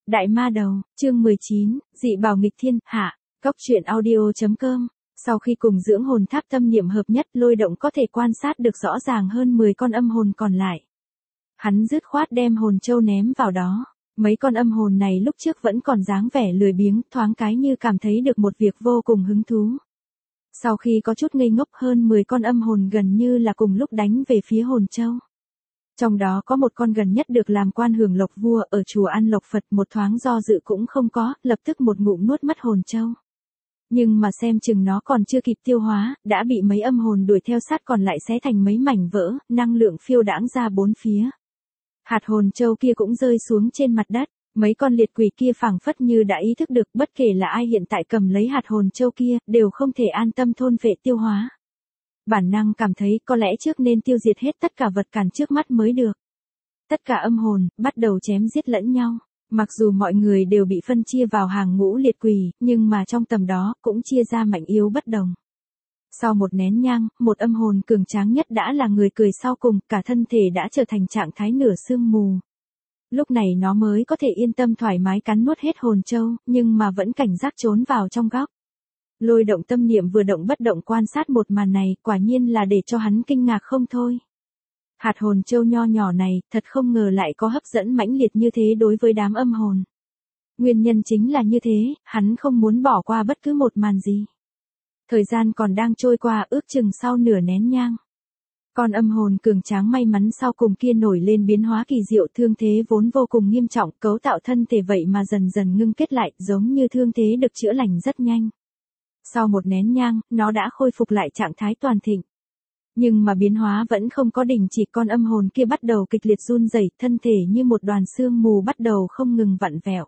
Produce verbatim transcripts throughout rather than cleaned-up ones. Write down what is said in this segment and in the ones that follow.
Đại ma đầu, chương mười chín, dị bảo nghịch thiên, hạ, Cốc truyện audio.com. Sau khi cùng dưỡng hồn tháp tâm niệm hợp nhất, Lôi Động có thể quan sát được rõ ràng hơn mười con âm hồn còn lại. Hắn dứt khoát đem hồn châu ném vào đó. Mấy con âm hồn này lúc trước vẫn còn dáng vẻ lười biếng, thoáng cái như cảm thấy được một việc vô cùng hứng thú. Sau khi có chút ngây ngốc, hơn mười con âm hồn gần như là cùng lúc đánh về phía hồn châu. Trong đó có một con gần nhất được làm quan hưởng lộc vua ở chùa ăn lộc Phật, một thoáng do dự cũng không có, lập tức một ngụm nuốt mất hồn châu. Nhưng mà xem chừng nó còn chưa kịp tiêu hóa, đã bị mấy âm hồn đuổi theo sát còn lại xé thành mấy mảnh vỡ, năng lượng phiêu đãng ra bốn phía. Hạt hồn châu kia cũng rơi xuống trên mặt đất, mấy con liệt quỷ kia phảng phất như đã ý thức được bất kể là ai hiện tại cầm lấy hạt hồn châu kia, đều không thể an tâm thôn phệ tiêu hóa. Bản năng cảm thấy có lẽ trước nên tiêu diệt hết tất cả vật cản trước mắt mới được. Tất cả âm hồn, bắt đầu chém giết lẫn nhau. Mặc dù mọi người đều bị phân chia vào hàng ngũ liệt quỷ, nhưng mà trong tầm đó, cũng chia ra mạnh yếu bất đồng. Sau một nén nhang, một âm hồn cường tráng nhất đã là người cười sau cùng, cả thân thể đã trở thành trạng thái nửa sương mù. Lúc này nó mới có thể yên tâm thoải mái cắn nuốt hết hồn châu, nhưng mà vẫn cảnh giác trốn vào trong góc. Lôi Động tâm niệm vừa động bất động quan sát một màn này, quả nhiên là để cho hắn kinh ngạc không thôi. Hạt hồn châu nho nhỏ này, thật không ngờ lại có hấp dẫn mãnh liệt như thế đối với đám âm hồn. Nguyên nhân chính là như thế, hắn không muốn bỏ qua bất cứ một màn gì. Thời gian còn đang trôi qua, ước chừng sau nửa nén nhang. Con âm hồn cường tráng may mắn sau cùng kia nổi lên biến hóa kỳ diệu, thương thế vốn vô cùng nghiêm trọng, cấu tạo thân thể vậy mà dần dần ngưng kết lại, giống như thương thế được chữa lành rất nhanh. Sau một nén nhang, nó đã khôi phục lại trạng thái toàn thịnh. Nhưng mà biến hóa vẫn không có đình chỉ, con âm hồn kia bắt đầu kịch liệt run rẩy, thân thể như một đoàn sương mù bắt đầu không ngừng vặn vẹo.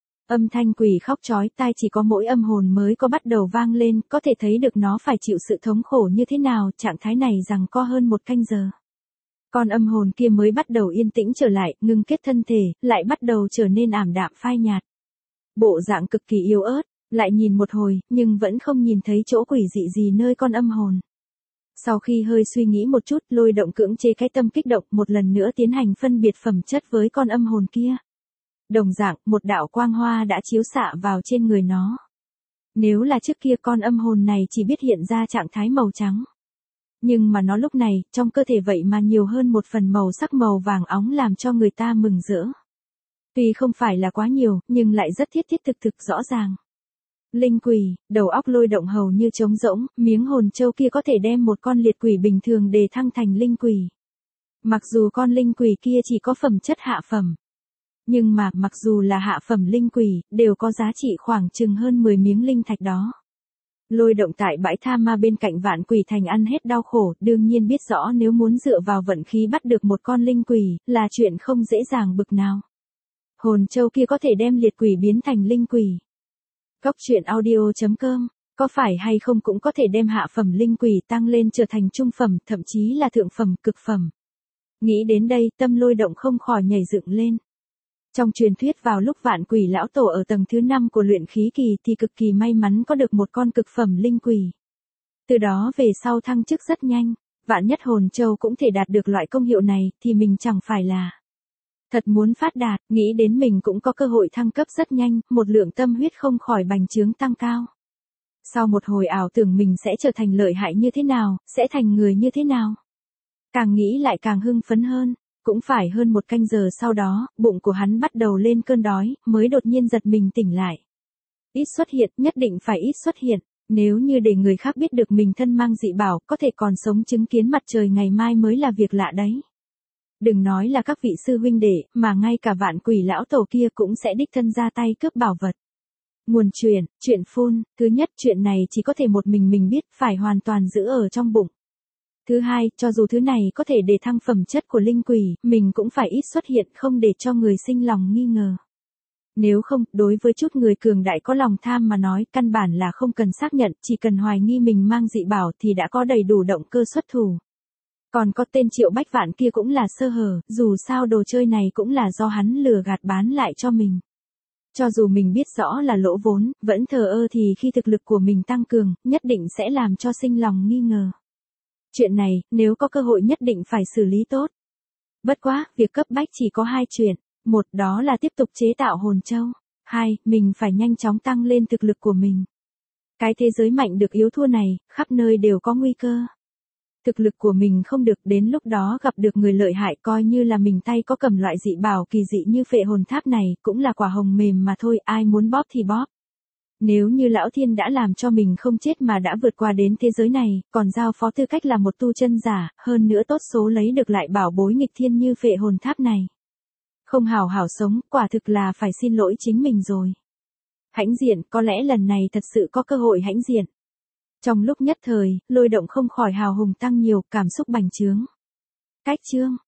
Âm thanh quỷ khóc chói tai chỉ có mỗi âm hồn mới có bắt đầu vang lên, có thể thấy được nó phải chịu sự thống khổ như thế nào, trạng thái này giằng co hơn một canh giờ. Con âm hồn kia mới bắt đầu yên tĩnh trở lại, ngưng kết thân thể, lại bắt đầu trở nên ảm đạm phai nhạt. Bộ dạng cực kỳ yếu ớt, lại nhìn một hồi, nhưng vẫn không nhìn thấy chỗ quỷ dị gì nơi con âm hồn. Sau khi hơi suy nghĩ một chút, Lôi Động cưỡng chế cái tâm kích động, một lần nữa tiến hành phân biệt phẩm chất với con âm hồn kia. Đồng dạng, một đạo quang hoa đã chiếu xạ vào trên người nó. Nếu là trước kia con âm hồn này chỉ biết hiện ra trạng thái màu trắng. Nhưng mà nó lúc này, trong cơ thể vậy mà nhiều hơn một phần màu sắc màu vàng óng làm cho người ta mừng rỡ. Tuy không phải là quá nhiều, nhưng lại rất thiết thiết thực thực rõ ràng. Linh quỷ, đầu óc Lôi Động hầu như trống rỗng, miếng hồn châu kia có thể đem một con liệt quỷ bình thường đề thăng thành linh quỷ. Mặc dù con linh quỷ kia chỉ có phẩm chất hạ phẩm. Nhưng mà, mặc dù là hạ phẩm linh quỷ, đều có giá trị khoảng chừng hơn mười miếng linh thạch đó. Lôi Động tại bãi tha ma bên cạnh Vạn Quỷ Thành ăn hết đau khổ, đương nhiên biết rõ nếu muốn dựa vào vận khí bắt được một con linh quỷ, là chuyện không dễ dàng bực nào. Hồn châu kia có thể đem liệt quỷ biến thành linh quỷ. Cốc truyện audio.com, có phải hay không cũng có thể đem hạ phẩm linh quỷ tăng lên trở thành trung phẩm, thậm chí là thượng phẩm, cực phẩm. Nghĩ đến đây, tâm Lôi Động không khỏi nhảy dựng lên. Trong truyền thuyết vào lúc Vạn Quỷ lão tổ ở tầng thứ năm của luyện khí kỳ thì cực kỳ may mắn có được một con cực phẩm linh quỷ. Từ đó về sau thăng chức rất nhanh, vạn nhất hồn châu cũng thể đạt được loại công hiệu này thì mình chẳng phải là thật muốn phát đạt, nghĩ đến mình cũng có cơ hội thăng cấp rất nhanh, một lượng tâm huyết không khỏi bành trướng tăng cao. Sau một hồi ảo tưởng mình sẽ trở thành lợi hại như thế nào, sẽ thành người như thế nào. Càng nghĩ lại càng hưng phấn hơn, cũng phải hơn một canh giờ sau đó, bụng của hắn bắt đầu lên cơn đói, mới đột nhiên giật mình tỉnh lại. Ít xuất hiện, nhất định phải ít xuất hiện, nếu như để người khác biết được mình thân mang dị bảo, có thể còn sống chứng kiến mặt trời ngày mai mới là việc lạ đấy. Đừng nói là các vị sư huynh đệ, mà ngay cả Vạn Quỷ lão tổ kia cũng sẽ đích thân ra tay cướp bảo vật. Nguồn truyền, chuyện phun, thứ nhất chuyện này chỉ có thể một mình mình biết, phải hoàn toàn giữ ở trong bụng. Thứ hai, cho dù thứ này có thể để thăng phẩm chất của linh quỷ, mình cũng phải ít xuất hiện không để cho người sinh lòng nghi ngờ. Nếu không, đối với chút người cường đại có lòng tham mà nói, căn bản là không cần xác nhận, chỉ cần hoài nghi mình mang dị bảo thì đã có đầy đủ động cơ xuất thủ. Còn có tên Triệu Bách Vạn kia cũng là sơ hở, dù sao đồ chơi này cũng là do hắn lừa gạt bán lại cho mình. Cho dù mình biết rõ là lỗ vốn, vẫn thờ ơ thì khi thực lực của mình tăng cường, nhất định sẽ làm cho sinh lòng nghi ngờ. Chuyện này, nếu có cơ hội nhất định phải xử lý tốt. Bất quá, việc cấp bách chỉ có hai chuyện. Một đó là tiếp tục chế tạo hồn châu. Hai, mình phải nhanh chóng tăng lên thực lực của mình. Cái thế giới mạnh được yếu thua này, khắp nơi đều có nguy cơ. Thực lực của mình không được, đến lúc đó gặp được người lợi hại, coi như là mình tay có cầm loại dị bảo kỳ dị như phệ hồn tháp này, cũng là quả hồng mềm mà thôi, ai muốn bóp thì bóp. Nếu như lão thiên đã làm cho mình không chết mà đã vượt qua đến thế giới này, còn giao phó tư cách là một tu chân giả, hơn nữa tốt số lấy được lại bảo bối nghịch thiên như phệ hồn tháp này. Không hào hảo sống, quả thực là phải xin lỗi chính mình rồi. Hãnh diện, có lẽ lần này thật sự có cơ hội hãnh diện. Trong lúc nhất thời, Lôi Động không khỏi hào hùng tăng nhiều, cảm xúc bành trướng. Cách chương